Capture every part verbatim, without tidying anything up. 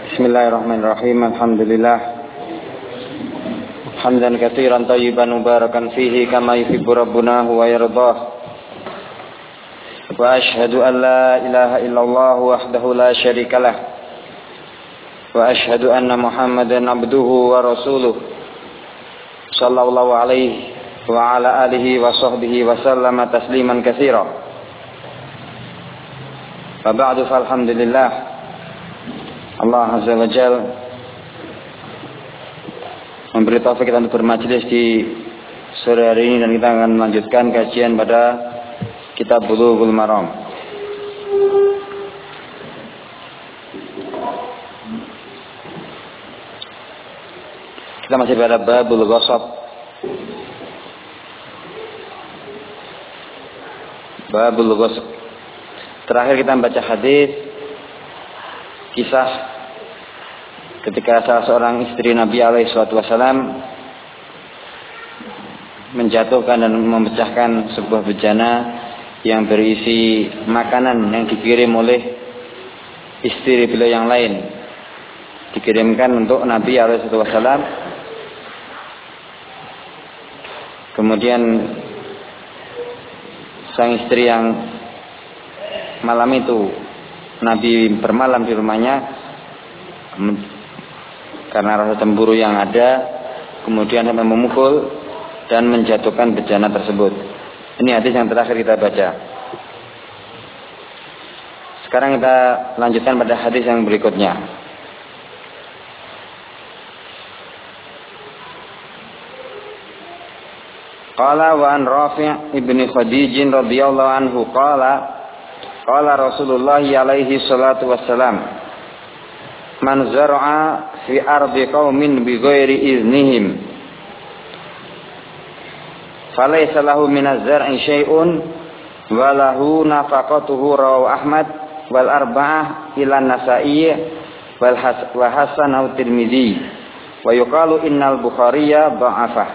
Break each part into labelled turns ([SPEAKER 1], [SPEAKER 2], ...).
[SPEAKER 1] Bismillahirrahmanirrahim. Alhamdulillah. Hamdan katsiran thayyiban mubarakan fihi kama yuhibbu rabbuna wa yardah. Wa asyhadu an la ilaha illallah wahdahu la syarikalah. Wa asyhadu anna Muhammadan abduhu wa rasuluh. Sallallahu alaihi wa ala alihi wa sahbihi wa sallama tasliman katsira. Wa ba'du falhamdulillah. Allah Azza wa Jal memberi taufik kita untuk bermajlis di sore hari ini, dan kita akan melanjutkan kajian pada kitab Bulughul Maram. Kita masih pada babul ghasab. Babul ghasab. Terakhir kita membaca hadis kisah ketika salah seorang istri Nabi alaihi salatu wasallam menjatuhkan dan memecahkan sebuah bejana yang berisi makanan yang dikirim oleh istri beliau yang lain, dikirimkan untuk Nabi alaihi salatu wasallam. Kemudian sang istri yang malam itu Nabi bermalam di rumahnya, karena rasa cemburu yang ada, kemudian sampai memukul dan menjatuhkan bejana tersebut. Ini hadis yang terakhir kita baca. Sekarang kita lanjutkan pada hadis yang berikutnya. Qala wa an Rafi' ibni Khadij radhiyallahu anhu qala qala Rasulullah alaihi salatu wassalam, man zar'a fi ardi qaumin bi ghairi iznihim falaysa lahu min az-zar'i syai'un wa lahu nafaqatuhu, rawahu Ahmad wal arba'ah ila Nasa'i wal wa hasanahu Tirmidzi wa yuqalu innal Bukhariya dha'afah.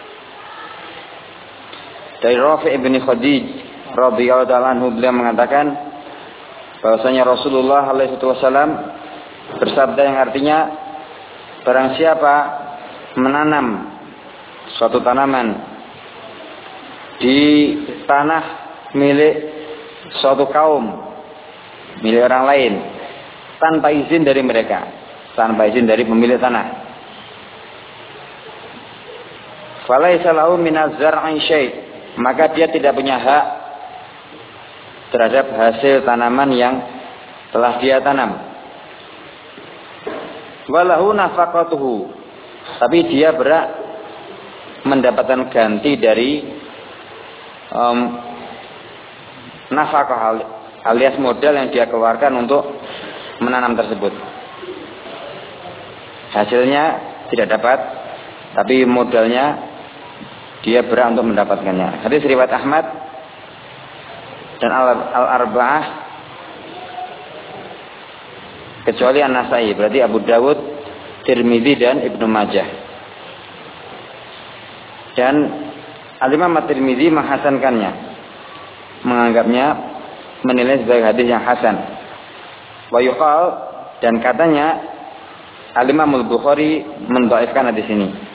[SPEAKER 1] Dari Rafi' ibn Khadij radhiyallahu anhu, beliau mengatakan bahwasanya Rasulullah alaihi wasallam bersabda yang artinya, barang siapa menanam suatu tanaman di tanah milik suatu kaum, milik orang lain, tanpa izin dari mereka, tanpa izin dari pemilik tanah, falaisa lahu minaz zar'i syai', maka dia tidak punya hak terhadap hasil tanaman yang telah dia tanam. Walahu nafaqatuhu, tapi dia berhak mendapatkan ganti dari um, nafkah alias modal yang dia keluarkan untuk menanam tersebut. Hasilnya tidak dapat, tapi modalnya dia berhak untuk mendapatkannya. Hadis riwayat Ahmad dan Al-Arba'ah kecuali An-Nasa'i, berarti Abu Dawud, Tirmidzi dan Ibnu Majah. Dan Al-Imam At-Tirmidzi menghasankannya, menganggapnya, menilai sebagai hadis yang hasan. Wa yuqal, dan katanya Al-Imam Al-Bukhari mendhaifkan hadis ini.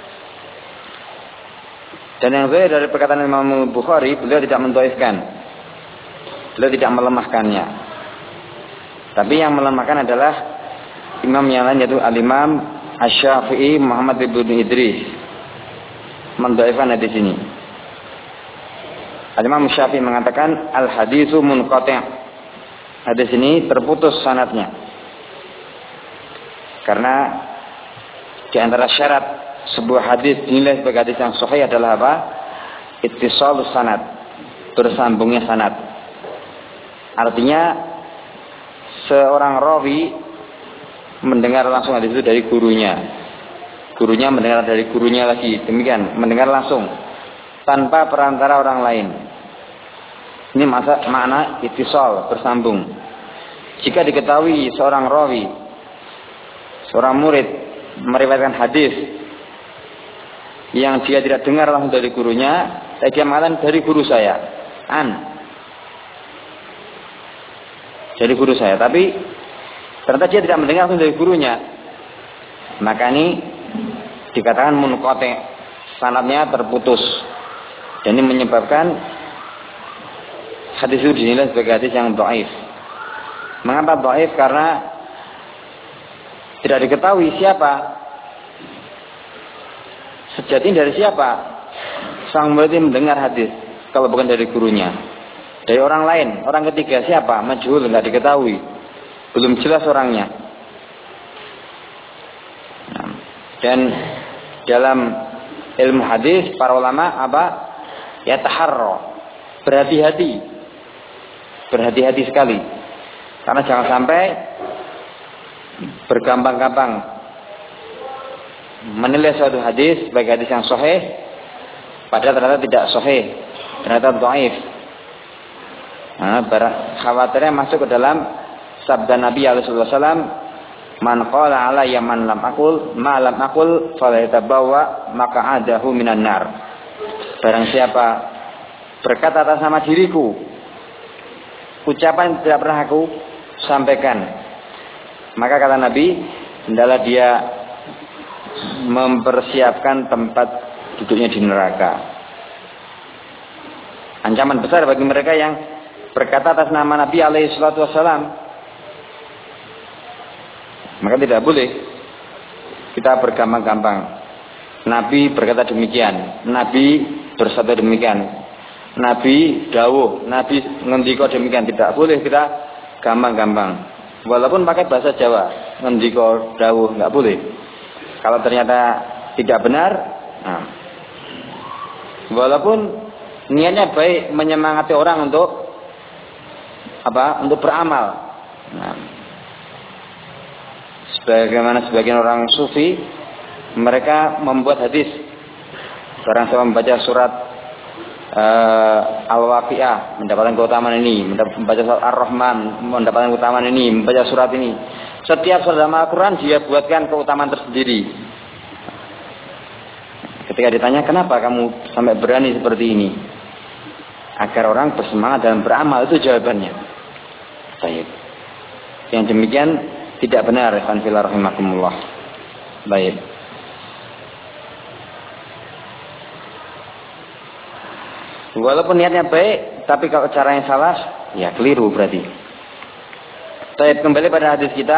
[SPEAKER 1] Dan yang zahir dari perkataan Imam Al-Bukhari, beliau tidak mendhaifkan, beliau tidak melemahkannya. Tapi yang melemahkan adalah imam yang lain, yaitu Al-Imam Asy-Syafi'i Muhammad bin Idris, mendhaifkan hadis ini. Al-Imam Syafi'i mengatakan al-hadisu munqati', hadis ini terputus sanadnya, karena di antara syarat sebuah hadis dinilai sebagai hadis yang sahih adalah apa? Ittisalus sanad, bersambungnya sanad. Artinya seorang rawi mendengar langsung hadis itu dari gurunya, gurunya mendengar dari gurunya lagi, demikian, mendengar langsung tanpa perantara orang lain. Ini masa, makna ittisal, bersambung. Jika diketahui seorang rawi, seorang murid meriwayatkan hadis yang dia tidak dengar langsung dari gurunya, dia mengatakan dari guru saya, an, dari guru saya. Tapi ternyata dia tidak mendengar langsung dari gurunya, maka ini dikatakan munqati, sanadnya terputus. Dan ini menyebabkan hadis itu dinilai sebagai hadis yang dhaif. Mengapa dhaif? Karena tidak diketahui siapa sejatinya, dari siapa sang murid mendengar hadis kalau bukan dari gurunya, dari orang lain, orang ketiga, siapa? Majhul, tidak diketahui, belum jelas orangnya. Dan dalam ilmu hadis para ulama apa? Ya taharro, berhati-hati, berhati-hati sekali, karena jangan sampai bergampang-gampang menilai suatu hadis sebagai hadis yang sahih, padahal ternyata tidak sahih, ternyata dhaif. Nah, khawatirnya masuk ke dalam sabda Nabi alaihi wasallam, man qala alayya man lam aqul ma lam aqul falyatabawa maq'adahu minan nar. Barang siapa berkata atas nama diriku ucapan yang tidak pernah aku sampaikan, maka kata Nabi, hendaklah dia mempersiapkan tempat duduknya di neraka. Ancaman besar bagi mereka yang berkata atas nama Nabi alaihi salatu wassalam. Maka tidak boleh kita bergampang-gampang. Nabi berkata demikian, Nabi bersabda demikian, Nabi dawuh, Nabi ngendika demikian. Tidak boleh kita gampang-gampang. Walaupun pakai bahasa Jawa, ngendika dawuh, nggak boleh. Kalau ternyata tidak benar, nah, walaupun niatnya baik, menyemangati orang untuk apa? Untuk beramal. Nah, sebagaimana sebagian orang sufi, mereka membuat hadis. Barang siapa membaca surat uh, Al-Waqiah mendapatkan keutamaan ini, membaca surat Ar-Rahman mendapatkan keutamaan ini, membaca surat ini. Setiap surat dalam Al-Quran dia buatkan keutamaan tersendiri. Ketika ditanya, kenapa kamu sampai berani seperti ini? Agar orang bersemangat dalam beramal, itu jawabannya. Baik. Yang demikian tidak benar, ikhwan fillah rahimakumullah. Baik. Walaupun niatnya baik, tapi kalau caranya salah, ya keliru berarti. Baik, kembali pada hadis kita,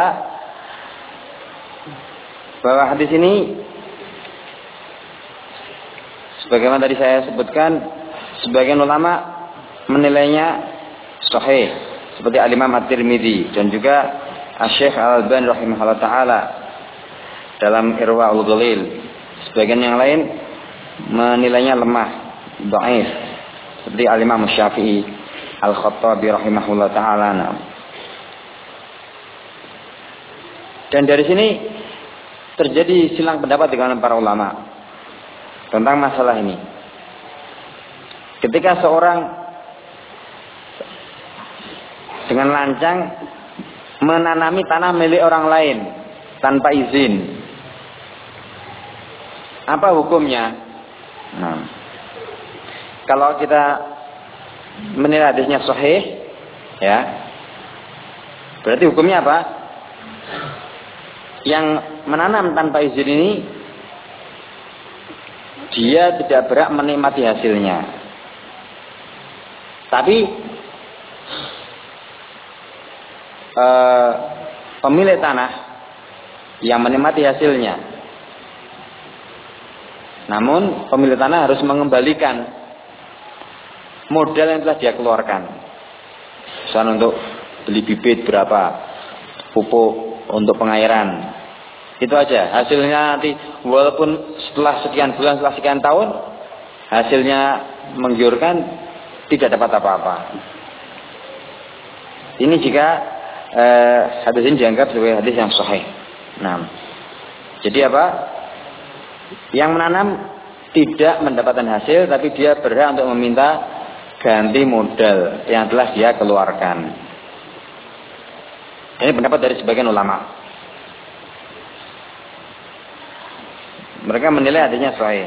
[SPEAKER 1] bahwa hadis ini sebagaimana tadi saya sebutkan, sebagian ulama menilainya sahih, seperti Al-Imam At-Tirmidzi dan juga Asy-Syaikh Al-Albani rahimahullah taala dalam Irwaul Ghalil. Sebagian yang lain menilainya lemah, dhaif, seperti Al-Imam Syafi'i, Al-Khattabi rahimahullah taala. Dan dari sini terjadi silang pendapat di kalangan para ulama tentang masalah ini. Ketika seorang dengan lancang menanami tanah milik orang lain tanpa izin, apa hukumnya? Nah, kalau kita menilai hadisnya sahih, ya, berarti hukumnya apa? Yang menanam tanpa izin ini dia tidak berhak menikmati hasilnya. Tapi eh, pemilik tanah yang menikmati hasilnya. Namun pemilik tanah harus mengembalikan modal yang telah dia keluarkan. Misalnya untuk beli bibit berapa, pupuk untuk pengairan, itu aja. Hasilnya nanti walaupun setelah sekian bulan, setelah sekian tahun, hasilnya menggiurkan, tidak dapat apa-apa. Ini jika eh, hadis ini dianggap sebagai hadis yang sahih. Nah, jadi apa? Yang menanam tidak mendapatkan hasil, tapi dia berhak untuk meminta ganti modal yang telah dia keluarkan. Ini pendapat dari sebagian ulama. Mereka menilai hadisnya sahih.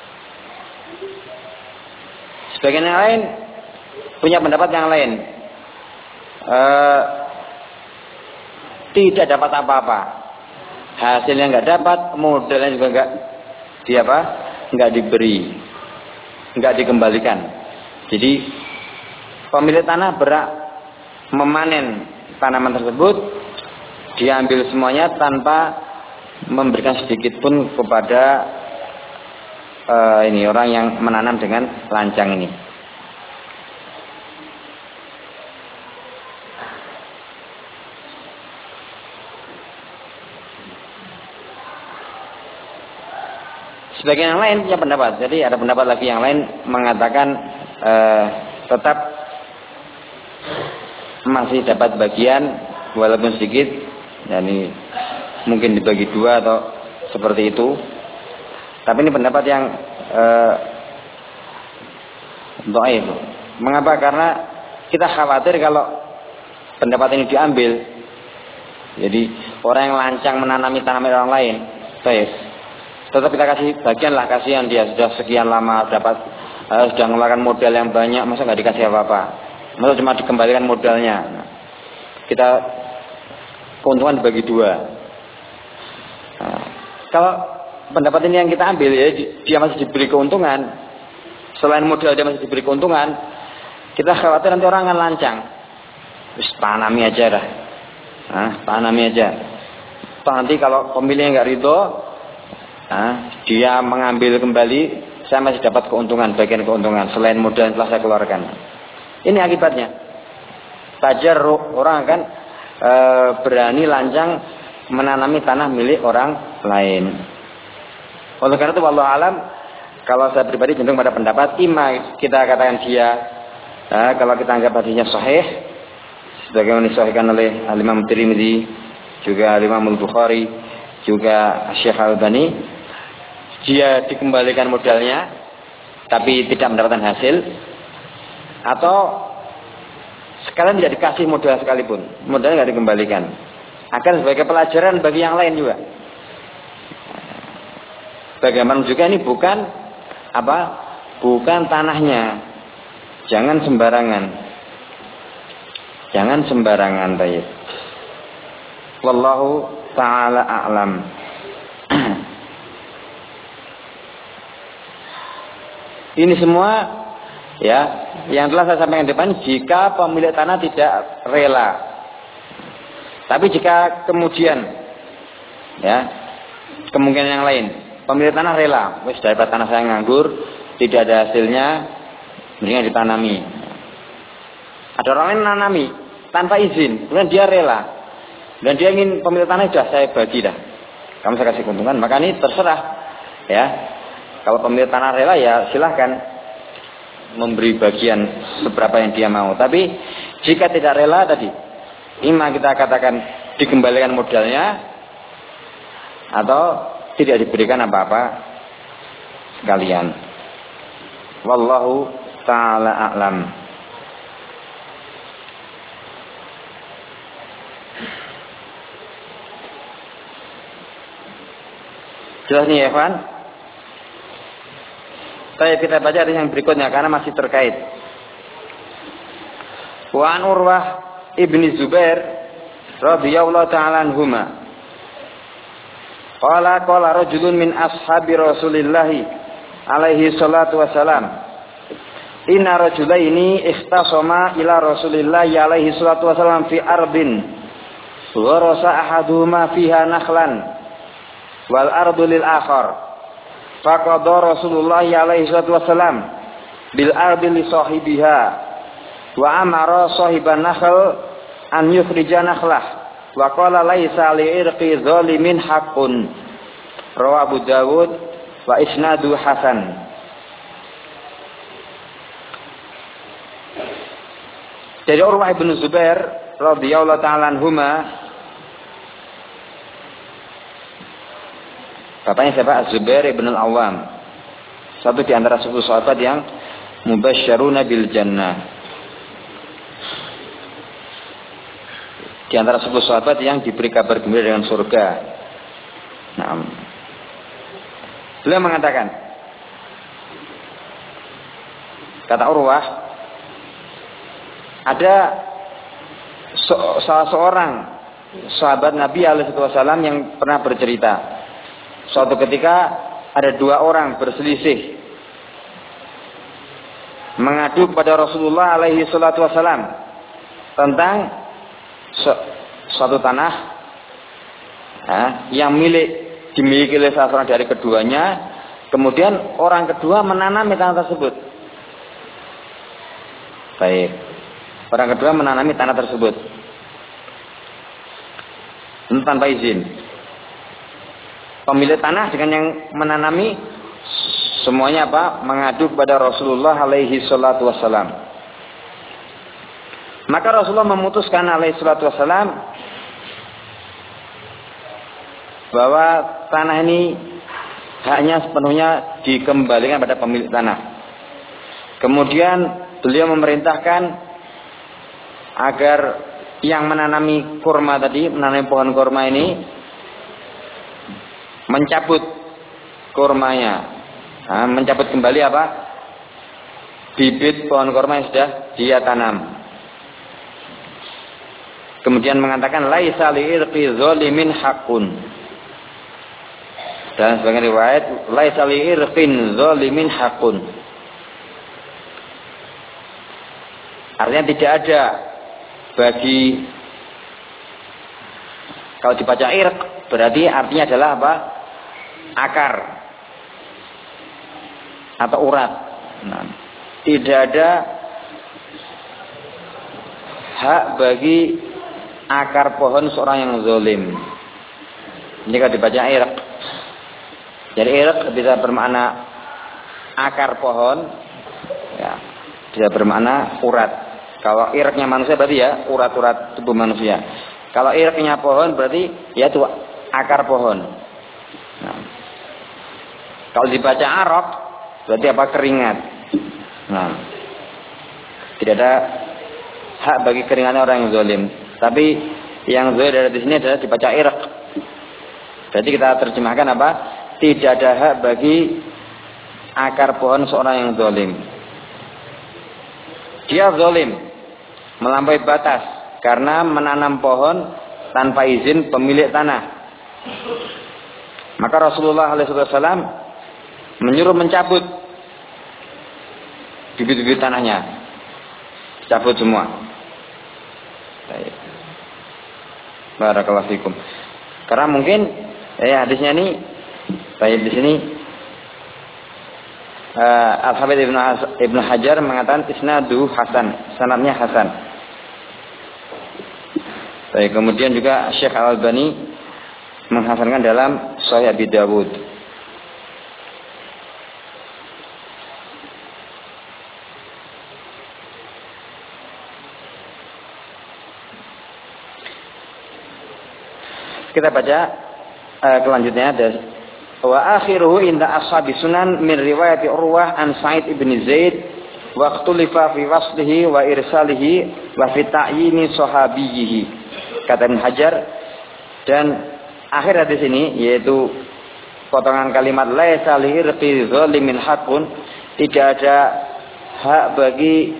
[SPEAKER 1] Sebagian yang lain punya pendapat yang lain. E, tidak dapat apa-apa. Hasilnya nggak dapat, modalnya juga nggak di apa? Nggak diberi, nggak dikembalikan. Jadi pemilik tanah berhak memanen tanaman tersebut, diambil semuanya tanpa memberikan sedikit pun kepada uh, ini orang yang menanam dengan lancang ini. Sebagian yang lain punya pendapat. Jadi ada pendapat lagi yang lain mengatakan uh, tetap masih dapat bagian walaupun sedikit. Yani mungkin dibagi dua atau seperti itu. Tapi ini pendapat yang uh, dhaif. Mengapa? Karena kita khawatir kalau pendapat ini diambil, jadi orang yang lancang menanami tanaman orang lain, baik, tetap kita kasih bagian lah, kasihan dia sudah sekian lama dapat uh, sudah mengeluarkan modal yang banyak, masa nggak dikasih apa-apa, masa cuma dikembalikan modalnya. Nah, kita keuntungan dibagi dua. Nah, kalau pendapat ini yang kita ambil ya, dia masih diberi keuntungan, selain modal dia masih diberi keuntungan, kita khawatir nanti orang akan lancang, terus tanami aja dah, nah, tanami aja. Toh nanti kalau pemiliknya nggak ridho, nah, dia mengambil kembali, saya masih dapat keuntungan, bagian keuntungan selain modal yang telah saya keluarkan. Ini akibatnya. Fajar orang akan e, berani lancang menanami tanah milik orang lain. Oleh karena itu, wallahu alam, kalau saya pribadi cenderung pada pendapat ima kita katakan dia, nah, kalau kita anggap hadisnya sahih, sebagaimana disahihkan oleh Al-Imam Tirmidzi, juga Al-Imam Al-Bukhari, juga Syekh Al-Albani, dia dikembalikan modalnya tapi tidak mendapatkan hasil, atau sekalian tidak dikasih modal sekalipun, modalnya tidak dikembalikan, akan sebagai pelajaran bagi yang lain juga. Bagaimana juga ini bukan apa? Bukan tanahnya. Jangan sembarangan. Jangan sembarangan, baik. Wallahu ta'ala a'lam. Ini semua ya yang telah saya sampaikan di depan, jika pemilik tanah tidak rela. Tapi jika kemudian ya kemungkinan yang lain, pemilik tanah rela, wis dapat tanah saya nganggur, tidak ada hasilnya, mendingan ditanami. Ada orang lain nanami tanpa izin, kemudian dia rela, dan dia ingin pemilik tanah sudah saya bagi dah, kamu saya kasih keuntungan, maka ini terserah ya. Kalau pemilik tanah rela ya silahkan memberi bagian seberapa yang dia mau. Tapi jika tidak rela tadi, ima kita katakan dikembalikan modalnya, atau tidak diberikan apa-apa sekalian. Wallahu ta'ala a'lam. Jelas nih ya kawan? Baik, kita baca hadis yang berikutnya karena masih terkait. Wa an Urwah ibni Zubair radhiyallahu ta'ala anhuma qala qala rajulun min ashabi Rasulillah alaihi salatu wasalam, inna rajulaini ikhtasama ila Rasulillah alaihi salatu wasalam fi ardin gharasa ahaduhuma fiha nakhlan wal ardu lil akhar. Faqadha Rasulullah alaihi salatu wasalam bil ardi li sahibiha wa amara sahiban nakhl an yukhrija nakhlah wa qala laisa li irqi zalimin haqqun. Rawahu Abu Dawud wa isnadu hasan. Dari Urwah bin Zubair radhiyallahu ta'ala anhuma, bapaknya siapa? Az-Zubair ibn al-Awwam, satu di antara sepuluh sahabat yang mubasysyaruna bil jannah, di antara sepuluh sahabat yang diberi kabar gembira dengan surga. Nah, beliau mengatakan, kata Urwah, ada so, salah seorang sahabat Nabi alaihi wasallam yang pernah bercerita. Suatu ketika ada dua orang berselisih mengadu kepada Rasulullah alaihi wasallam tentang suatu tanah ya, yang milik dimiliki oleh salah seorang dari keduanya. Kemudian orang kedua menanami tanah tersebut. Baik. Orang kedua menanami tanah tersebut tanpa izin. Pemilik tanah dengan yang menanami semuanya apa? Mengadu kepada Rasulullah alaihi salatu wassalam. Maka Rasulullah memutuskan alaihi salatu wassalam bahwa tanah ini haknya sepenuhnya dikembalikan pada pemilik tanah. Kemudian beliau memerintahkan agar yang menanami kurma tadi, menanami pohon kurma ini, mencabut kurmanya, nah, mencabut kembali apa? Bibit pohon kurma yang sudah dia tanam. Kemudian mengatakan laisa li'irqi zalimin haqqun. Dan sebagian riwayat laisa li'irqin zalimin haqqun. Artinya tidak ada bagi, kalau dibaca irq berarti artinya adalah apa? Akar atau urat. Nah, tidak ada hak bagi akar pohon seorang yang zalim. Jika dibaca irq, jadi irq bisa bermakna akar pohon, ya, bisa bermakna urat. Kalau irqnya manusia berarti ya urat-urat tubuh manusia. Kalau irqnya pohon berarti ya itu akar pohon. Nah, kalau dibaca araq berarti apa? Keringat. Nah, tidak ada hak bagi keringatnya orang yang zalim. Tapi yang zalim dari sini adalah dibaca irq. Jadi kita terjemahkan apa? Tidak ada hak bagi akar pohon seorang yang zalim. Dia zalim, melampaui batas karena menanam pohon tanpa izin pemilik tanah. Maka Rasulullah shallallahu alaihi wasallam menyuruh mencabut bibit-bibit tanahnya, cabut semua. Baik. Barakallahu fikum. Karena mungkin ya hadisnya ini baik di sini uh, Al-Hafidz Ibnu Ibnu Hajar mengatakan isnadu hasan, sanadnya hasan. Baik, kemudian juga Syekh Al-Albani menghasankan dalam Sahih Abi Dawud. Kita baca uh, kelanjutnya ada wa akhiruhu inda ashabi sunan min riwayat Urwah an Sa'id ibn Zaid wa ikhtulifa fi waslihi wa irsalihi wa fi ta'yini sahabiyhi, kata Ibnu Hajar. Dan akhir hadis ini yaitu potongan kalimat laisa li'irqi zalimin haqqun, tidak ada hak bagi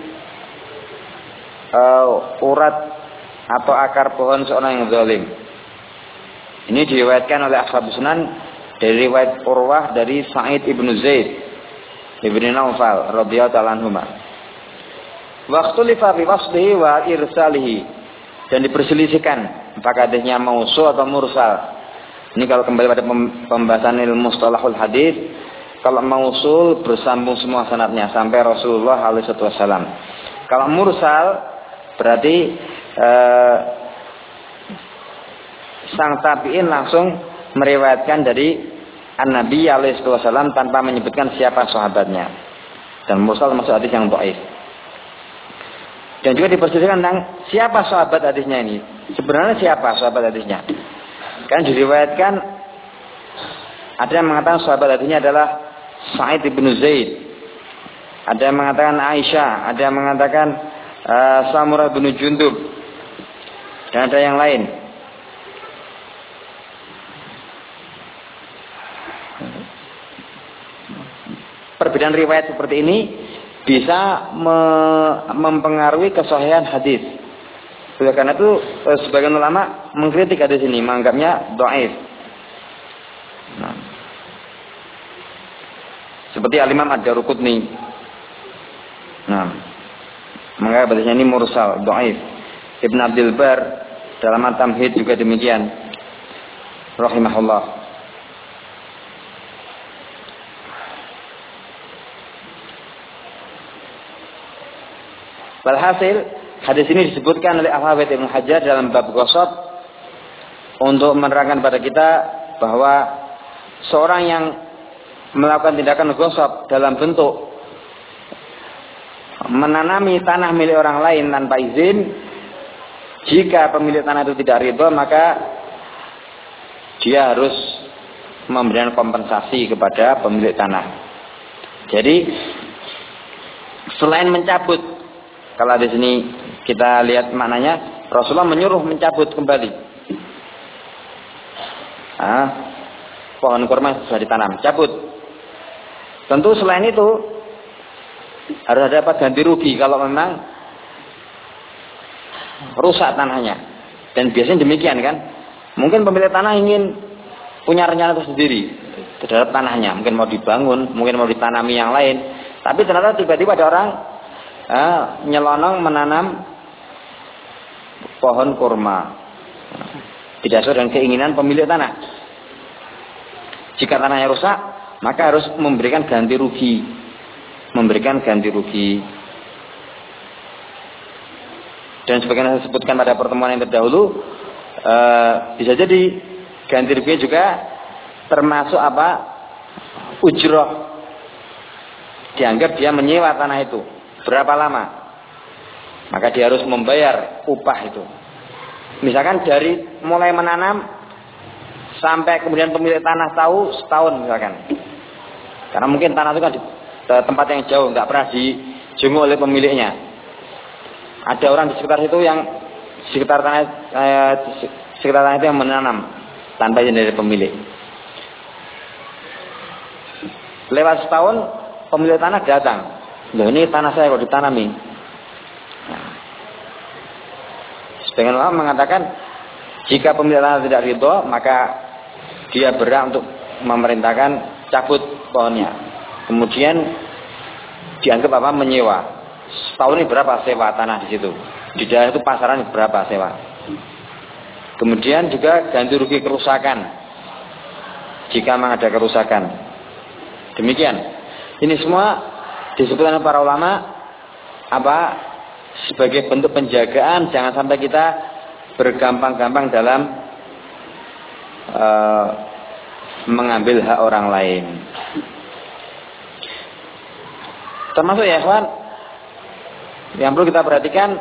[SPEAKER 1] uh, urat atau akar pohon seorang yang zalim. Ini diriwayatkan oleh Ashab Sunan dari riwayat Urwah dari Sa'id ibnu Zaid ibnu Naufal radhiyallahu ta'ala anhuma. Waqtulifa fi waslihi wa irsalihi, dan diperselisihkan apakah hadisnya mausul atau mursal. Ini kalau kembali pada pembahasan ilmu mustalahul hadis, kalau mausul bersambung semua sanadnya sampai Rasulullah alaihi wasallam. Kalau mursal berarti eh, sang tabi'in langsung meriwayatkan dari An-Nabi alaihi wasallam tanpa menyebutkan siapa sahabatnya. Dan mursal masuk hadis yang dhaif. Dan juga diperselisihkan tentang siapa sahabat hadisnya ini. Sebenarnya siapa sahabat hadisnya? Kan diriwayatkan ada yang mengatakan sahabat hadisnya adalah Sa'id ibnu Zaid. Ada yang mengatakan Aisyah, ada yang mengatakan uh, Samurah bin Jundub. Dan ada yang lain. Perbedaan riwayat seperti ini bisa me mempengaruhi kesahihan hadis. Oleh karena itu sebagian ulama mengkritik hadis ini, menganggapnya dhaif. Nah, seperti Al-Imam Ad-Daruqutni. Nah, menganggap hadis ini mursal, dhaif. Ibn Abdul Bar dalam At-Tamhid juga demikian. Rahimahullah. Walhasil, hadis ini disebutkan oleh Al-Hafidz Ibnu Hajar dalam bab ghasab untuk menerangkan pada kita bahwa seorang yang melakukan tindakan ghasab dalam bentuk menanami tanah milik orang lain tanpa izin, jika pemilik tanah itu tidak ridho, maka dia harus memberikan kompensasi kepada pemilik tanah. Jadi selain mencabut, kalau di sini kita lihat maknanya, Rasulullah menyuruh mencabut kembali. Nah, pohon kurma sudah ditanam, cabut. Tentu selain itu harus dapat ganti rugi kalau memang rusak tanahnya. Dan biasanya demikian kan. Mungkin pemilik tanah ingin punya rencana tersendiri terhadap tanahnya. Mungkin mau dibangun, mungkin mau ditanami yang lain. Tapi ternyata tiba-tiba ada orang eh, nyelonong menanam pohon kurma. Tidak sesuai dengan keinginan pemilik tanah. Jika tanahnya rusak, maka harus memberikan ganti rugi. Memberikan ganti rugi. Dan sebagaimana saya sebutkan pada pertemuan yang terdahulu, eh, bisa jadi ganti rugi juga termasuk apa? Ujroh. Dianggap dia menyewa tanah itu. Berapa lama? Maka dia harus membayar upah itu. Misalkan dari mulai menanam sampai kemudian pemilik tanah tahu setahun misalkan. Karena mungkin tanah itu kan di tempat yang jauh, nggak pernah dijenguk oleh pemiliknya. Ada orang di sekitar situ yang sekitar tanah eh, sekitar tanah itu yang menanam tanpa izin dari pemilik. Lewat setahun pemilik tanah datang. Loh, ini tanah saya kok ditanami. Nah, sebagian ulama mengatakan jika pemilik tanah tidak ridho, maka dia berhak untuk memerintahkan cabut pohonnya. Kemudian dianggap apa? Menyewa. Setahun ini berapa sewa tanah di situ? Di daerah itu pasaran berapa sewa? Kemudian juga ganti rugi kerusakan. Jika memang ada kerusakan. Demikian. Ini semua disebutkan oleh para ulama apa? Sebagai bentuk penjagaan, jangan sampai kita bergampang-gampang dalam uh, mengambil hak orang lain. Termasuk ya ikhwan, yang perlu kita perhatikan,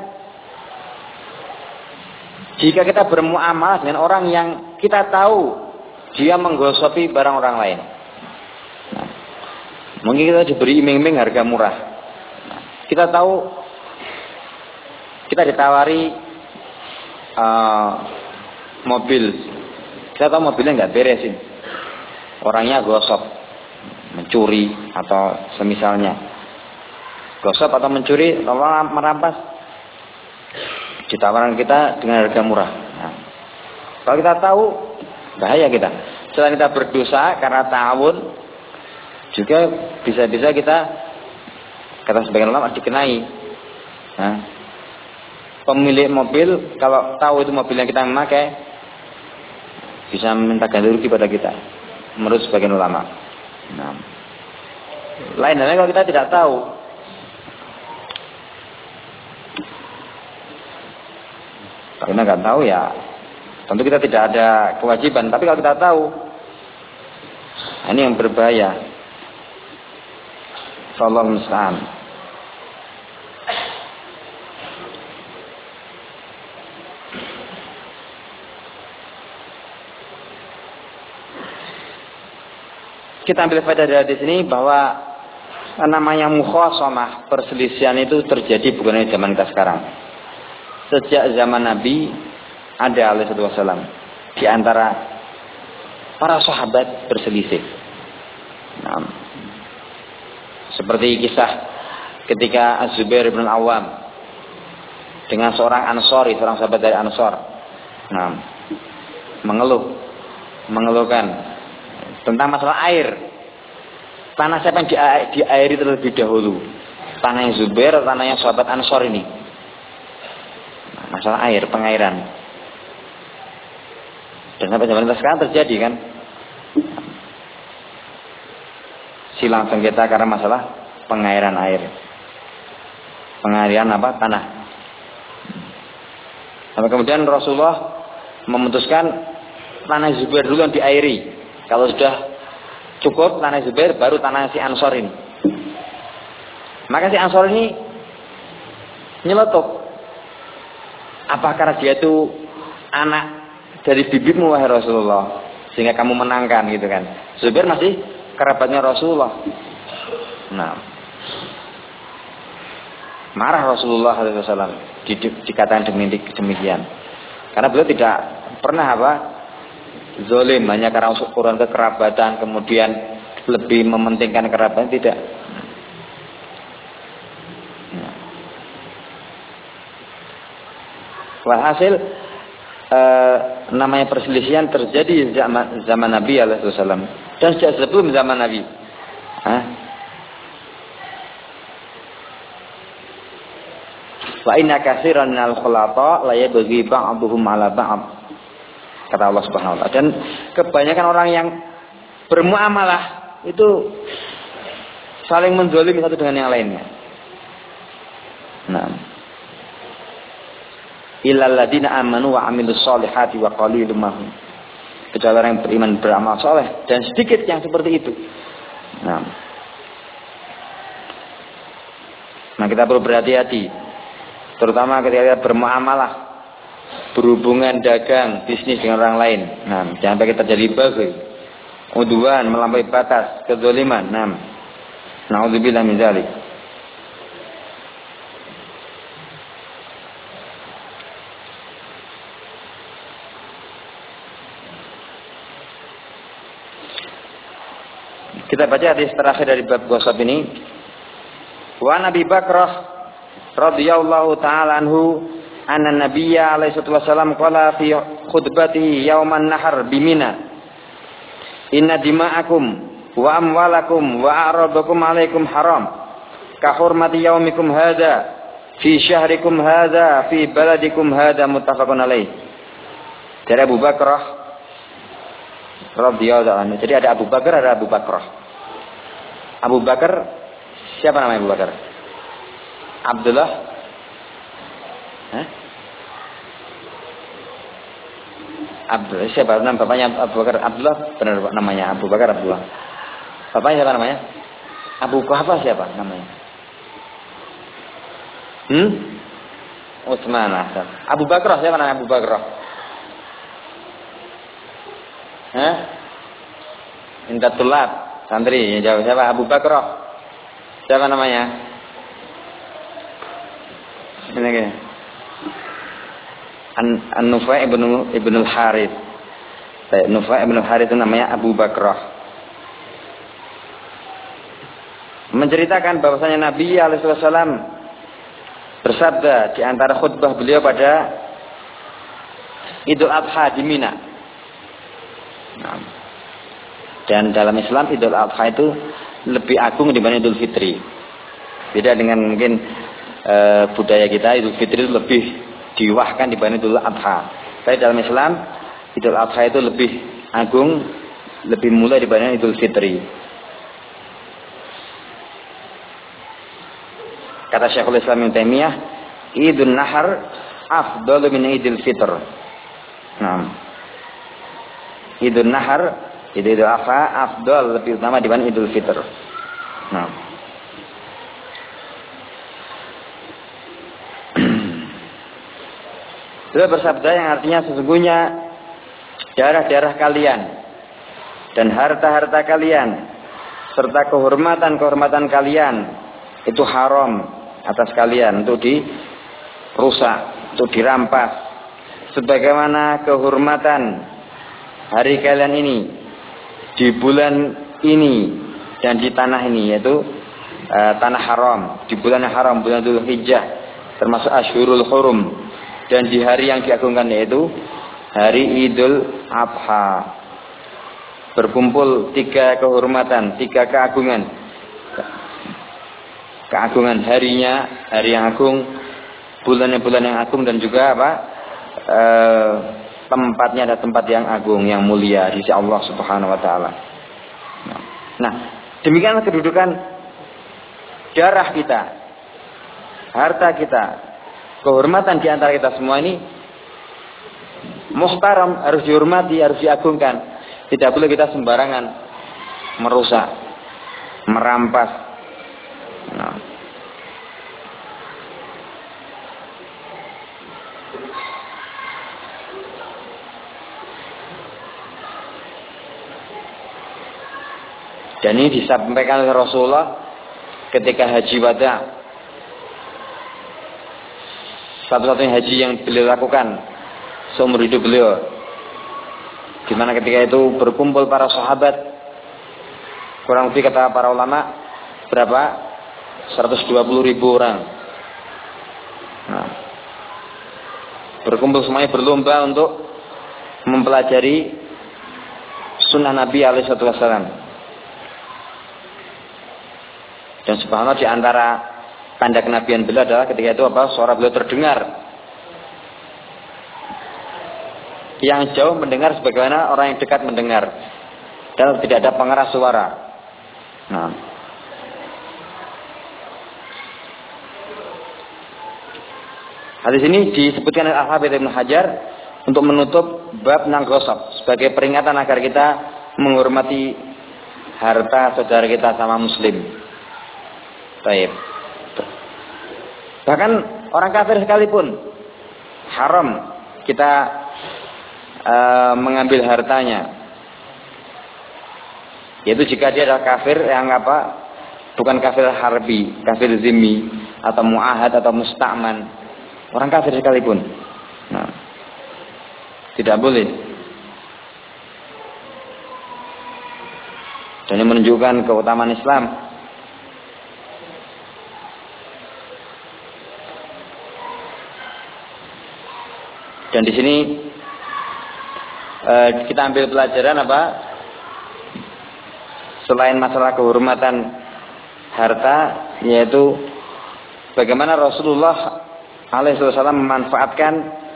[SPEAKER 1] jika kita bermuamalah dengan orang yang kita tahu dia menggosopi barang orang lain. Nah, mungkin kita diberi iming-iming harga murah. Nah, kita tahu kita ditawari uh, mobil, kita tahu mobilnya nggak beresin, orangnya gosop, mencuri atau semisalnya, gosop atau mencuri, atau merampas, ditawarkan kita dengan harga murah. Nah, kalau kita tahu, bahaya kita. Selain kita berdosa karena ta'awun, juga bisa-bisa kita, kata sebagian ulama, dikenai. Nah, pemilik mobil kalau tahu itu mobil yang kita memakai, bisa minta ganti rugi pada kita, menurut sebagian ulama. Nah, lain halnya kalau kita tidak tahu, kalau kita nggak tahu ya, tentu kita tidak ada kewajiban. Tapi kalau kita tahu, ini yang berbahaya. Wallahu musta'an. Kita ambil faedah dari sini bahwa namanya mukhasamah, perselisihan itu terjadi bukan hanya zaman kita sekarang. Sejak zaman Nabi ada alaihi wasallam di antara para sahabat berselisih. Nah, seperti kisah ketika Az-Zubair bin Awam dengan seorang Ansori, seorang sahabat dari Ansor. Nah, mengeluh, mengeluhkan tentang masalah air. Tanah siapa yang diairi terlebih dahulu? Tanahnya Zubair atau tanahnya sahabat Ansor ini? Masalah air, pengairan. Dan sampai zaman sekarang terjadi kan? Silang sengketa karena masalah pengairan air. Pengairan apa? Tanah. Sampai kemudian Rasulullah memutuskan tanah Zubair dulu yang diairi. Kalau sudah cukup tanah Zubair, baru tanah si Ansor ini. Maka si Ansor ini nyeletuk. Apa karena dia itu anak dari bibitmu wahai Rasulullah, sehingga kamu menangkan gitu kan? Zubair masih kerabatnya Rasulullah. Nah, marah Rasulullah shallallahu alaihi wasallam dikatakan demikian. Karena beliau tidak pernah apa zalim hanya karena ukuran kekerabatan, kemudian lebih mementingkan kerabatan, tidak. Walhasil eh, namanya perselisihan terjadi zaman, zaman Nabi alaihi wasallam dan sejak sebelum zaman Nabi. Hah? Wa inna katsiran minal khulata la yabghi ba'dhum 'ala ba'd. Kata Allah Subhanahu wa taala. Dan kebanyakan orang yang bermuamalah itu saling menzalimi satu dengan yang lainnya. Nah, illal ladina amanu wa amilus solihati wa qalilum mahum. Kecuali orang yang beriman beramal soleh dan sedikit yang seperti itu. Nah, nah kita perlu berhati-hati, terutama ketika bermuamalah, berhubungan dagang, bisnis dengan orang lain. Nah, jangan sampai terjadi baghi, udwan, melampaui batas, kezaliman. Nah, naudzubillah min dzalik. Kita baca hadis terakhir dari bab ghasab ini. Wa Nabi Bakrah radhiyallahu taala anhu anna nabiyya alaihi wasallam qala fi khutbatihi yauman nahar bimina inna dima'akum wa amwalakum wa a'radakum alaikum haram ka hurmati yaumikum hadza fi syahrikum hadza fi baladikum hadza muttafaqun alaih. Dari Abu Bakrah radhiyallahu anhu. Jadi ada Abu Bakar, ada Abu Bakrah. Abu Bakar, siapa namanya Abu Bakar? Abdullah. Hah? Abdullah, siapa nama bapaknya Abu Bakar? Abdullah, benar namanya Abu Bakar Abdullah. Bapaknya siapa namanya? Abu Kuhafa siapa namanya? Hmm? Utsman Hasan. Abu Bakar siapa namanya Abu Bakar? Hah? Inta tulab. Santri yang jawab siapa? Abu Bakar. Siapa namanya? Ini kan. An-Nufai ibnu ibnu al-Harith. Nufai ibnu al-Harith itu namanya Abu Bakar. Menceritakan bahwasanya Nabi alaihi wasallam bersabda di antara khutbah beliau pada Idul Adha di Mina. Nah, dan dalam Islam Idul Adha itu lebih agung dibanding Idul Fitri. Beda dengan mungkin e, budaya kita, Idul Fitri itu lebih diwahkan dibanding Idul Adha. Tapi dalam Islam Idul Adha itu lebih agung, lebih mulia dibanding Idul Fitri. Kata Syekhul Islam Ibnu Taimiyah, Idul Nahar afdalu min Idul Fitr. Nah, Idul Nahar, Idul Adha afdal, lebih utama dibanding Idul Fitr. Nah, beliau bersabda yang artinya sesungguhnya darah-darah kalian dan harta-harta kalian serta kehormatan-kehormatan kalian itu haram atas kalian untuk dirusak, untuk dirampas, sebagaimana kehormatan hari kalian ini di bulan ini dan di tanah ini, yaitu uh, tanah haram, di bulan yang haram, bulan Dzul Hijjah, termasuk Ashhurul Hurum, dan di hari yang diagungkan yaitu hari Idul Adha. Berkumpul tiga kehormatan, tiga keagungan. Keagungan harinya, hari yang agung, bulannya-bulan yang agung, dan juga apa? E, tempatnya ada tempat yang agung, yang mulia di sisi Allah Subhanahu wa taala. Nah, demikianlah kedudukan darah kita, harta kita, kehormatan di antara kita semua ini muhtaram, harus dihormati, harus diagungkan. Tidak boleh kita sembarangan merusak, merampas. Nah. Dan ini disampaikan oleh Rasulullah ketika haji wada. Satu-satunya haji yang beliau lakukan seumur hidup beliau. Di mana ketika itu berkumpul para sahabat, kurang lebih kata para ulama berapa? seratus dua puluh ribu orang. Nah, berkumpul semuanya berlomba untuk mempelajari sunnah Nabi alaihi wasallam. Dan subhanallah di antara tanda kenabian beliau adalah ketika itu apa? Suara beliau terdengar. Yang jauh mendengar sebagaimana orang yang dekat mendengar, dan tidak ada pengeras suara. Nah, hadis ini disebutkan oleh Al-Hafidz Ibnu Hajar untuk menutup bab nang-ghasab sebagai peringatan agar kita menghormati harta saudara kita sama muslim. Baik. Bahkan orang kafir sekalipun haram kita Uh, mengambil hartanya, yaitu jika dia adalah kafir yang apa, bukan kafir harbi, kafir zimmi atau muahad atau musta'man, orang kafir sekalipun, nah, tidak boleh. Dan ini menunjukkan keutamaan Islam. Dan di sini kita ambil pelajaran apa? Selain masalah kehormatan harta, yaitu bagaimana Rasulullah alaihi wasallam memanfaatkan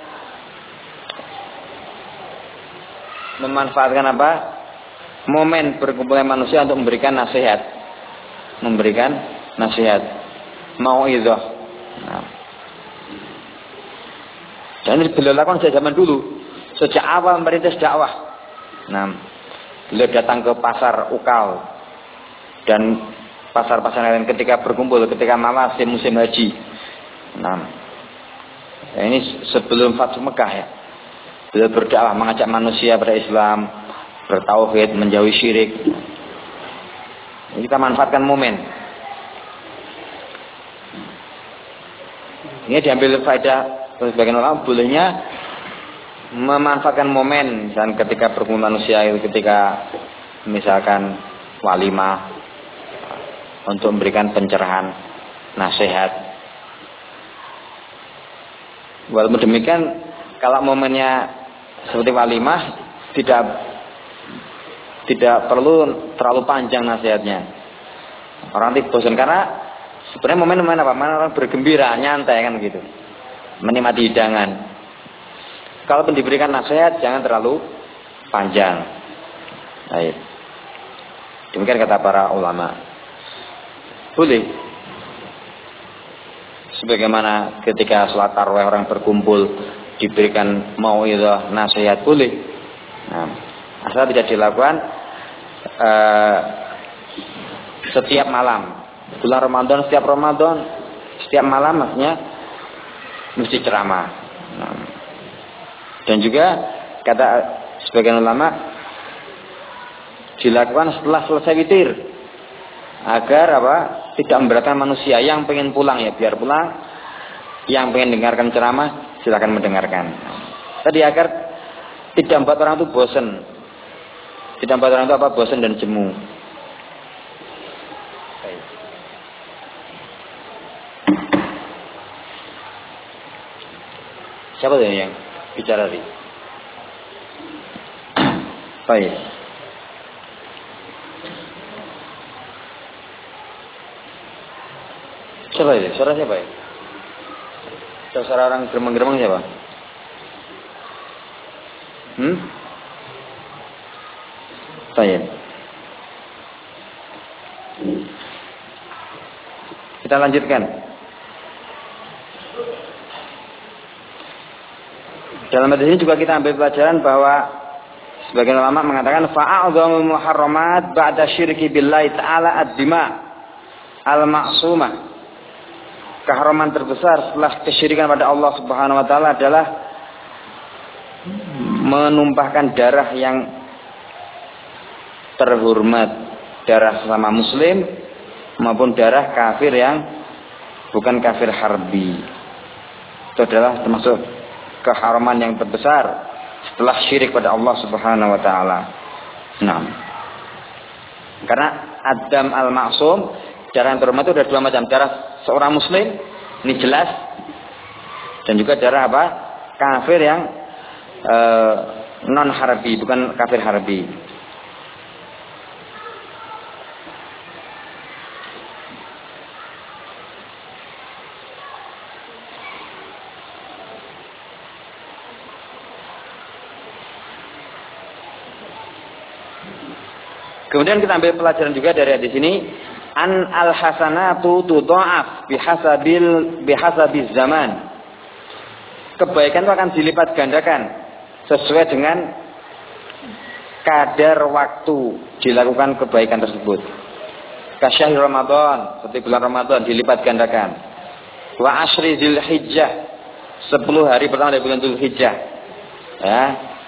[SPEAKER 1] memanfaatkan apa? Momen berkumpulnya manusia untuk memberikan nasihat, memberikan nasihat, mau'izah. Nah. Dan ini beliau lakukan sejak zaman dulu. Sejak awal merintis dakwah. Nah, beliau datang ke pasar Ukal dan pasar-pasar lain ketika berkumpul, ketika mawasim musim haji. Nah, ini sebelum Fathu Mekah ya. Beliau berdakwah, mengajak manusia pada Islam, bertauhid, menjauhi syirik. Ini kita manfaatkan momen. Ini diambil faedah sebagian ulama, bolehnya memanfaatkan momen, misalkan ketika berkumpul manusia itu, ketika misalkan walimah untuk memberikan pencerahan, nasihat. Walaupun demikian, kalau momennya seperti walimah, tidak tidak perlu terlalu panjang nasihatnya. Orang tidak bosan, karena sebenarnya momen-momen apa? Mana orang bergembira, nyantai kan gitu, menikmati hidangan. Kalau diberikan nasihat jangan terlalu panjang. Baik. Demikian kata para ulama. Boleh. Sebagaimana ketika sholat tarawih orang berkumpul diberikan mau'izah, nasihat, boleh. Nah, asal tidak dilakukan uh, setiap malam. Bulan Ramadan, setiap Ramadan, setiap malam maksudnya mesti ceramah. Nah, dan juga kata sebagian ulama dilakukan setelah selesai witir, agar apa? Tidak memberatkan manusia. Yang pengen pulang ya biar pulang, yang pengen dengarkan ceramah silakan mendengarkan. Tadi agar tidak membuat orang itu bosan, tidak membuat orang itu apa bosan dan jemu. Siapa tuh yang bicara tadi? Baik. Siapa itu? Suara siapa ya? Suara orang geremeng-geremeng siapa? Hmm? Baik. Kita lanjutkan. Dalam hadis ini juga kita ambil pelajaran bahwa sebagian ulama mengatakan fa'a'dhamul muharramat ba'da syirki billahi ta'ala ad-dima al-ma'sumah. Keharaman terbesar setelah kesyirikan pada Allah Subhanahu wa taala adalah menumpahkan darah yang terhormat, darah sesama muslim maupun darah kafir yang bukan kafir harbi. Itu adalah termasuk keharaman yang terbesar setelah syirik pada Allah Subhanahu wa taala. Nah, karena Adam al-Ma'sum, darah yang terhormat itu ada dua macam, darah seorang muslim, ini jelas, dan juga darah apa? Kafir yang e, non harbi, bukan kafir harbi. Kemudian kita ambil pelajaran juga dari hadis ini, an al hasanatu tudha'af bihasabil bihasabiz zaman. Kebaikan itu akan dilipat gandakan sesuai dengan kadar waktu dilakukan kebaikan tersebut. Kasyahri Ramadan, seperti bulan Ramadan dilipat gandakan. Wa asyri Dzulhijjah, sepuluh hari pertama dari bulan Dzulhijjah. Ya.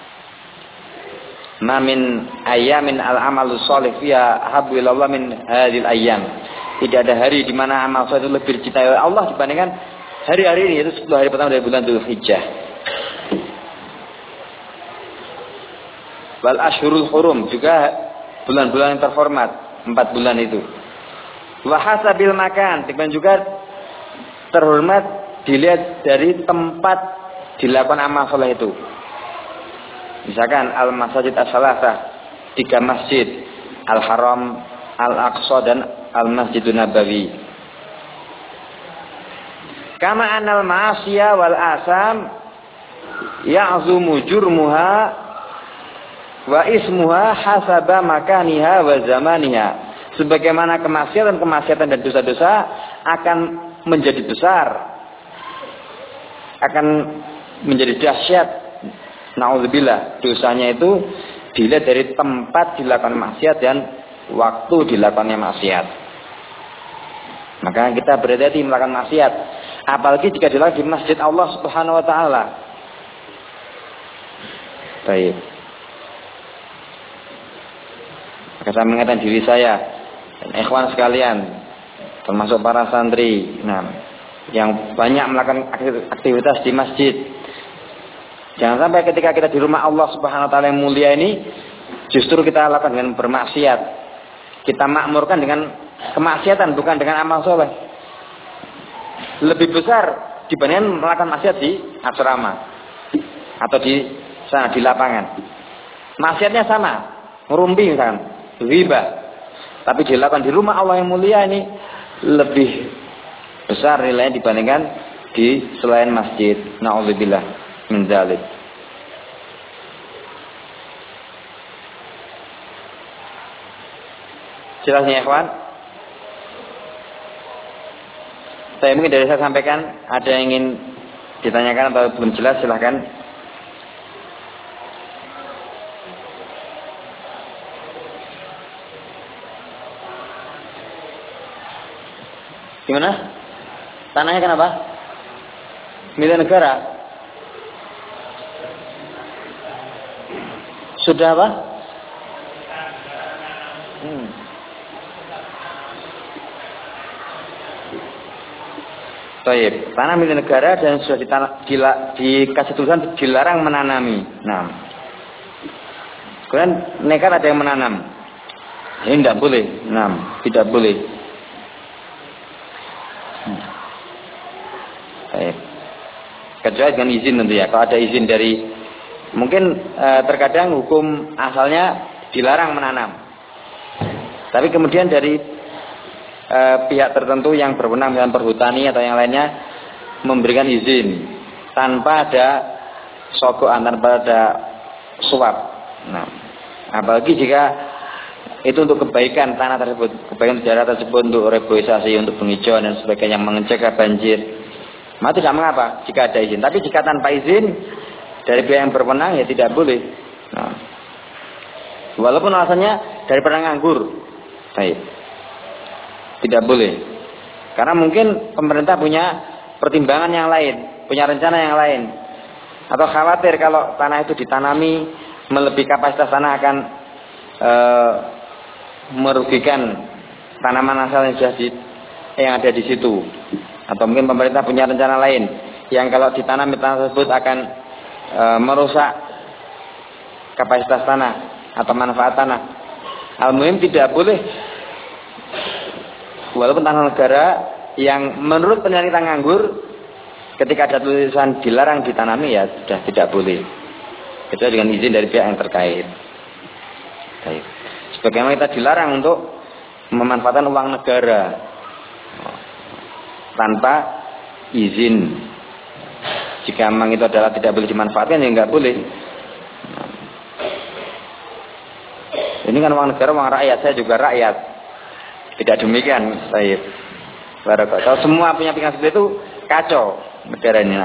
[SPEAKER 1] Ma min ayamin al-amalu sholih fiha habbu ilallah min hadhil ayyam. Tidak ada hari di mana amal saleh itu lebih dicintai oleh Allah dibandingkan hari-hari ini, yaitu sepuluh hari pertama dari bulan Dzulhijjah. Wal ashhurul hurum, juga bulan-bulan yang terhormat, empat bulan itu. Wa hasabil makan, dan juga terhormat dilihat dari tempat dilakukan amal saleh itu. Misalkan al-masajid as-salasah, tiga masjid, al-haram, al-aqsa, dan al-masjidun nabawi. Kama anal ma'asiyah wal asam ya'zumu jurmuha wa ismuha hasaba makaniha wa zamaniha. Sebagaimana kemaksiatan-kemaksiatan dan dosa-dosa akan menjadi besar, akan menjadi dahsyat. Na'udzubillah, dosanya itu dilihat dari tempat dilakukan maksiat dan waktu dilakukannya maksiat. Maka kita berhati-hati melakukan maksiat, apalagi jika dilakukan di masjid Allah Subhanahu wa taala. Baik. Maka saya mengingatkan diri saya dan ikhwan sekalian, termasuk para santri, nah, yang banyak melakukan aktivitas di masjid. Jangan sampai ketika kita di rumah Allah Subhanahu wa taala yang mulia ini justru kita lakukan dengan bermaksiat. Kita makmurkan dengan kemaksiatan, bukan dengan amal soleh. Lebih besar dibandingkan melakukan maksiat di asrama atau di sana di lapangan. Maksiatnya sama, ngerumpi misalkan, riba. Tapi dilakukan di rumah Allah yang mulia ini lebih besar nilainya dibandingkan di selain masjid. Na'udzubillah min dzalik. Jelasnya ikhwan? Saya mungkin dari saya sampaikan, ada yang ingin ditanyakan atau belum jelas, silahkan. Gimana? Tanahnya kenapa? Milik negara. Sudah apa? Hmm. Baik, tanah milik negara dan sudah ditanah, dila, dikasih tulisan dilarang menanami. Nah, kemudian nekat ada yang menanam. Ini tidak boleh. Nah, tidak boleh. Hmm. Baik. Kecuali dengan izin tentu ya. Kalau ada izin dari Mungkin e, terkadang hukum asalnya dilarang menanam. Tapi kemudian dari e, pihak tertentu yang berwenang dengan perhutani atau yang lainnya memberikan izin tanpa ada sogokan, tanpa ada suap. Nah, apalagi jika itu untuk kebaikan tanah tersebut, kebaikan daerah tersebut, untuk reboisasi, untuk penghijauan dan sebagainya, mencegah banjir, maka tidak mengapa jika ada izin. Tapi jika tanpa izin dari pihak yang berwenang, ya tidak boleh. Nah, walaupun alasannya dari padang anggur, baik, tidak boleh. Karena mungkin pemerintah punya pertimbangan yang lain, punya rencana yang lain, atau khawatir kalau tanah itu ditanami melebihi kapasitas tanah akan e, merugikan tanaman asal yang sudah di, yang ada di situ. Atau mungkin pemerintah punya rencana lain yang kalau ditanam di tanah tersebut akan e, merusak kapasitas tanah atau manfaat tanah. Al-muhim tidak boleh, walaupun tanah negara yang menurut penelitian nganggur, ketika ada tulisan dilarang ditanami, ya sudah tidak boleh, kecuali dengan izin dari pihak yang terkait. Baik. Sebagaimana kita dilarang untuk memanfaatkan uang negara tanpa izin. Jika memang itu adalah tidak boleh dimanfaatkan, ya nggak boleh. Ini kan uang negara, uang rakyat, saya juga rakyat. Tidak demikian, Sayyid. Kalau semua punya pikiran seperti itu, kacau negara ini.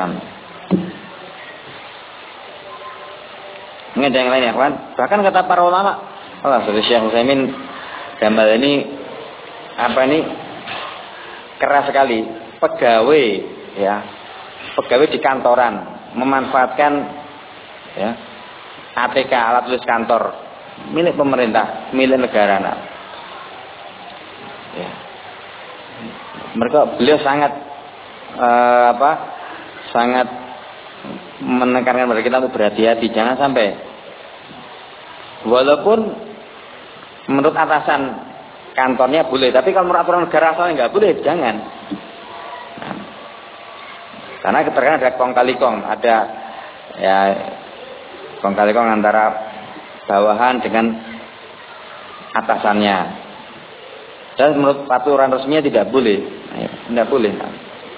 [SPEAKER 1] Ini ada yang lain ya kawan. Bahkan kata para ulama, Allah seperti Syekh Utsaimin, gambar ini apa ini keras sekali. Pegawai ya, pegawai di kantoran memanfaatkan ya A T K, alat tulis kantor milik pemerintah, milik negara. Nah, ya. Mereka beliau sangat uh, apa sangat menekankan kepada kita untuk berhati-hati, jangan sampai walaupun menurut atasan kantornya boleh, tapi kalau menurut aturan negara asalnya nggak boleh, jangan. Nah, karena terkadang ada kong kali kong, ada ya kong kali kong antara bawahan dengan atasannya. Dan menurut aturan resminya tidak boleh, nah, tidak boleh. Nah.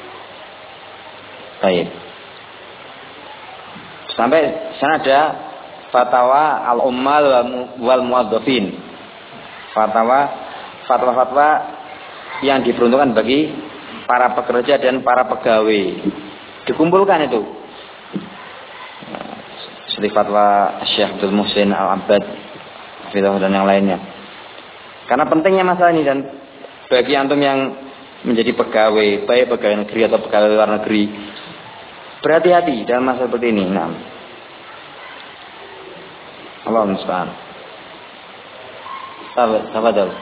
[SPEAKER 1] Baik. Sampai sana ada fatwa al-ummal wal muwadzafin. Fatwa fatwa-fatwa yang diperuntukkan bagi para pekerja dan para pegawai. Dikumpulkan itu. Seperti fatwa Syekh Abdul Muhsin Al-Abbad dan yang lainnya. Karena pentingnya masalah ini, dan bagi antum yang menjadi pegawai, baik pegawai negeri atau pegawai luar negeri, berhati-hati dalam masalah seperti ini. Nah, Allahumma musta'an. Sahabat, sahabat dulu.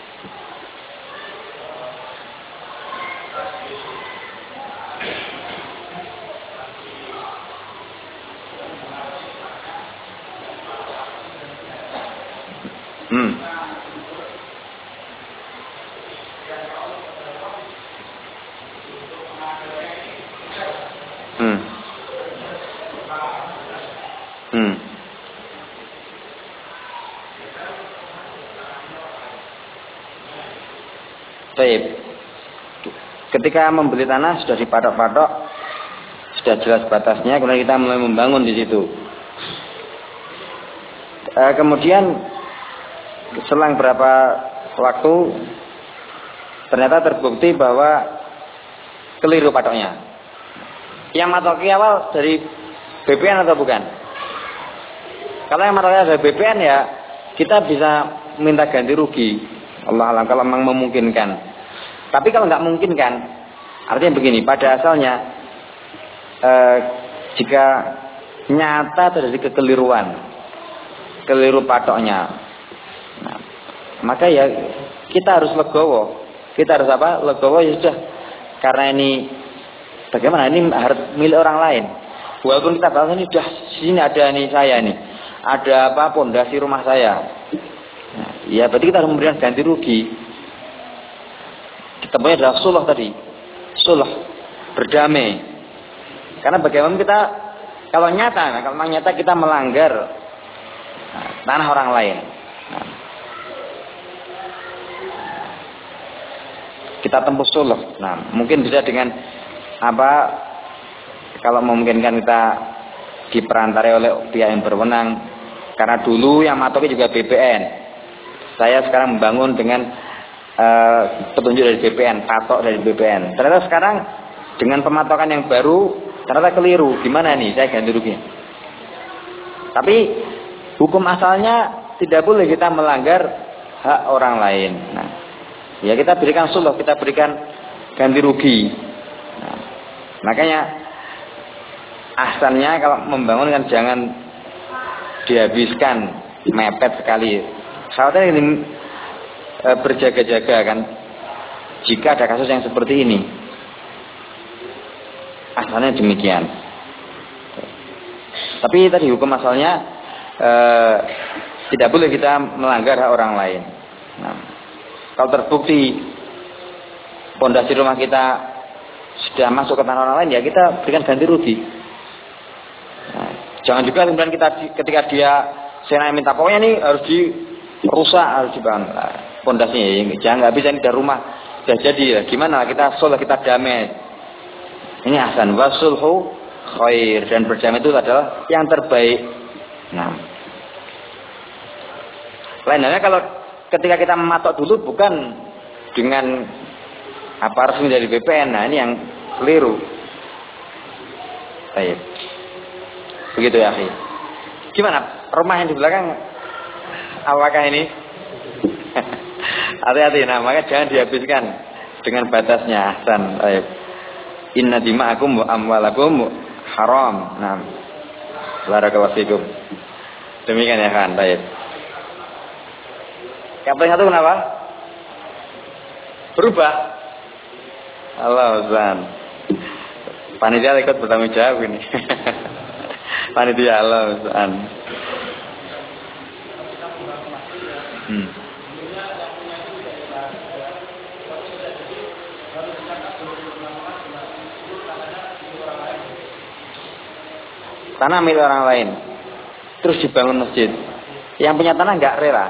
[SPEAKER 1] Hmm. Hmm. Hmm. Baik. Ketika membeli tanah sudah dipatok-patok, sudah jelas batasnya, kemudian kita mulai membangun di situ. E, kemudian selang berapa waktu ternyata terbukti bahwa keliru patoknya. Yang matoki awal dari B P N atau bukan? Kalau yang matoknya dari B P N, ya kita bisa minta ganti rugi. Allah alam, kalau memang memungkinkan. Tapi kalau nggak memungkinkan, artinya begini, pada asalnya eh, jika nyata terjadi kekeliruan, keliru patoknya, nah, maka ya kita harus legowo. Kita harus apa? Legowo, ya sudah. Karena ini bagaimana? Ini harus milik orang lain. Walaupun kita tahu ini sudah sini ada nih saya nih, ada apa pondasi rumah saya. Nah, ya berarti kita harus memberikan ganti rugi. Temunya adalah sulh tadi, sulh, berdamai. Karena bagaimana kita Kalau nyata, nah, kalau memang nyata kita melanggar nah, tanah orang lain, nah, kita tempuh suluh. Nah, mungkin bisa dengan apa? Kalau memungkinkan kita diperantarai oleh pihak yang berwenang. Karena dulu yang matoki juga B P N. Saya sekarang membangun dengan uh, petunjuk dari B P N, patok dari B P N. Ternyata sekarang dengan pematokan yang baru, ternyata keliru. Gimana nih? Saya ganti rugi. Tapi hukum asalnya tidak boleh kita melanggar hak orang lain. Nah, ya kita berikan suluh, kita berikan ganti rugi. Nah, makanya ahsannya kalau membangun kan jangan dihabiskan mepet sekali. Khawatir ini e, berjaga-jaga kan. Jika ada kasus yang seperti ini, asalnya demikian. Tapi tadi hukum asalnya e, tidak boleh kita melanggar hak orang lain. Nah, kalau terbukti pondasi rumah kita sudah masuk ke tanah orang lain, ya kita berikan ganti rugi. Nah, jangan juga kemudian kita ketika dia saya minta pokoknya ini harus dirusak, harus dibangun pondasinya. Ya, jangan, nggak bisa, ini dari rumah sudah jadi. Ya. Gimana kita sulh, kita damai. Ini ahsan wasulhu khair, dan berdamai itu adalah yang terbaik. Nah, lain halnya kalau ketika kita mematok dulu bukan dengan apa resmi dari B P N, nah ini yang keliru. Baik. Begitu ya, akhi. Gimana? Rumah yang di belakang apakah ini? Hati-hati, nah maka jangan dihabiskan dengan batasnya. Ahsan. Baik. Inna dima'akum wa amwalakum haram. Nah. Barakallahu fikum. Demikian ya kan, baik. Yang paling satu kenapa? Berubah. Allah Ustaz. Panitia ikut bertanggung jawab ini. Panitia Allah Ustaz. Hmm. Tanah milik orang lain, terus dibangun masjid. Yang punya tanah nggak rela.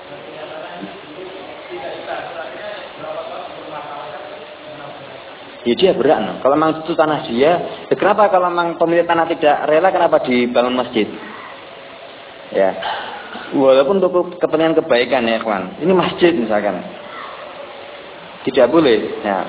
[SPEAKER 1] Ya dia berat, no. Kalau memang itu tanah dia, ya kenapa kalau memang pemilik tanah tidak rela, kenapa dibangun masjid? Ya, walaupun untuk kepentingan kebaikan ya kawan, ini masjid misalkan, tidak boleh. Ya.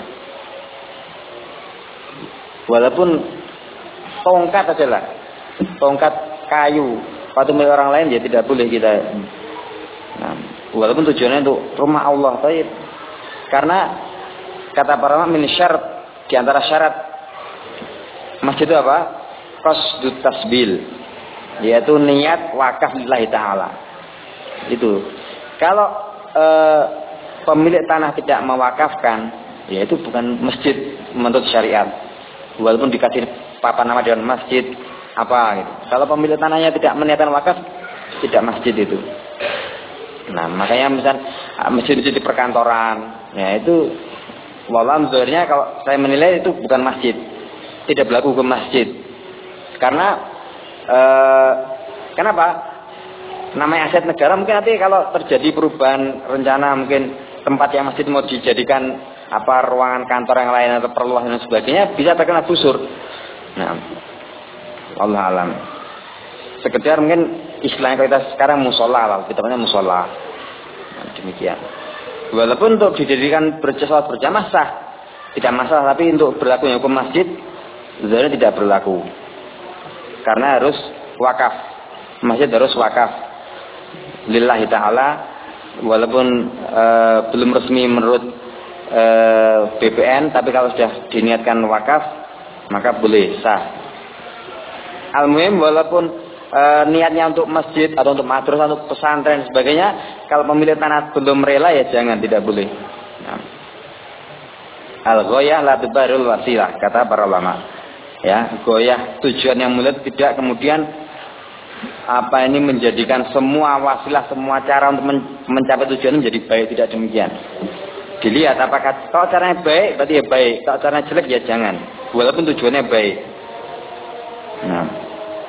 [SPEAKER 1] Walaupun tongkat aja lah, tongkat kayu, atau milik orang lain ya tidak boleh kita. Nah, walaupun tujuannya untuk rumah Allah, tapi karena kata para ulama min syarat, di antara syarat masjid itu apa? Qasdut tasbil, yaitu niat wakaf lillahi ta'ala. Itu. Kalau e, pemilik tanah tidak mewakafkan, ya itu bukan masjid menurut syariat. Walaupun dikasih papan nama dengan masjid apa gitu. Kalau pemilik tanahnya tidak meniatkan wakaf, tidak masjid itu. Nah, makanya misal masjid-masjid di perkantoran, ya itu walau sebenarnya kalau saya menilai itu bukan masjid, tidak berlaku hukum masjid. Karena ee, kenapa? Namanya aset negara, mungkin nanti kalau terjadi perubahan rencana, mungkin tempat yang masjid mau dijadikan apa ruangan kantor yang lain atau perluasan dan sebagainya, bisa terkena busur. Nah, Allah alam. Sekedar mungkin istilahnya kita sekarang musola lah, kita namanya musola. Nah, demikian. Walaupun untuk dijadikan berjamaah berjamaah sah, tidak masalah, tapi untuk berlaku hukum masjid sebenarnya tidak berlaku. Karena harus wakaf. Masjid harus wakaf lillahi ta'ala, walaupun e, belum resmi menurut e, B P N, tapi kalau sudah diniatkan wakaf maka boleh sah. Al-muhim walaupun E, niatnya untuk masjid atau untuk madrasah, untuk pesantren dan sebagainya, kalau pemilik tanah belum rela ya jangan, tidak boleh. Nah. Al-ghoyah la tubarul wasilah, kata para ulama. Ya, goyah tujuan yang mulia, tidak kemudian apa ini menjadikan semua wasilah, semua cara untuk men mencapai tujuan menjadi baik, tidak demikian. Dilihat apakah kalau caranya baik berarti ya baik, kalau caranya jelek ya jangan, walaupun tujuannya baik. Nah.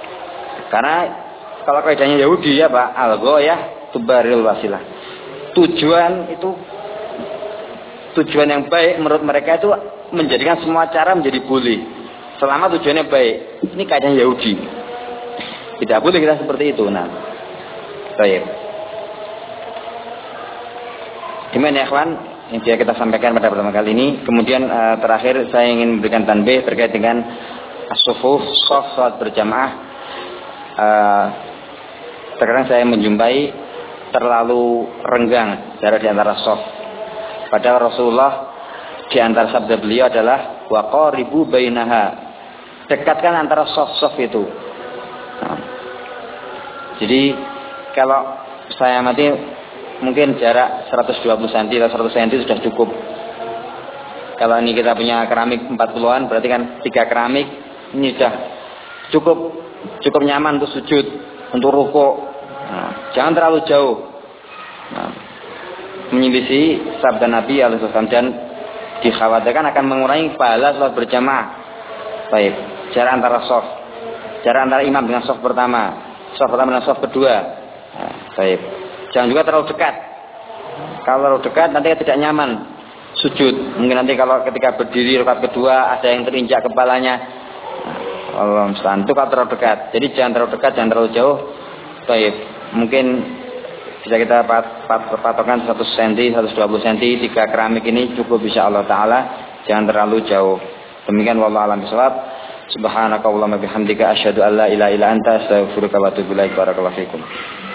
[SPEAKER 1] Karena kalau kaidahnya Yahudi ya Pak, al-ghayah tubarril wasilah. Tujuan itu tujuan yang baik menurut mereka itu menjadikan semua cara menjadi boleh. Selama tujuannya baik. Ini kaidahnya Yahudi. Tidak boleh kita seperti itu. Nah. Baik. Gimana ya ikhwan? Yang dia kita sampaikan pada pertama kali ini. Kemudian uh, terakhir saya ingin memberikan tanbih terkait dengan as-sufuf, shaf salat berjamaah. Uh, terkadang saya menjumpai terlalu renggang jarak di antara shaf. Padahal Rasulullah di antara sabda beliau adalah wa qaribu bainaha. Dekatkan antara shaf-shaf itu. Nah. Jadi kalau saya mati mungkin jarak seratus dua puluh sentimeter atau seratus sentimeter sudah cukup. Kalau ini kita punya keramik empat puluhan, berarti kan tiga keramik ini sudah cukup cukup nyaman untuk sujud, untuk rukuk. Nah, jangan terlalu jauh. Nah, menyelisihi sabda Nabi alaihi wasallam dan dikhawatirkan akan mengurangi pahala salat berjamaah. Baik, jarak antara shaf, jarak antara imam dengan shaf pertama, shaf pertama dengan shaf kedua. Nah, baik. Jangan juga terlalu dekat. Kalau terlalu dekat nanti tidak nyaman sujud. Mungkin nanti kalau ketika berdiri rakaat kedua ada yang terinjak kepalanya. Nah, Allah musta'an. Itu kalau terlalu dekat. Jadi jangan terlalu dekat, jangan terlalu jauh. Baik. Mungkin bisa kita pat, pat, patokan seratus sentimeter, seratus dua puluh sentimeter, tiga keramik ini cukup insyaallah taala. Jangan terlalu jauh. Demikian wallahu a'lam bishawab. Subhanakallahumma bihamdika asyhadu an la ilaha illa anta astaghfiruka wa atubu ilaik. Barakallahu fikum.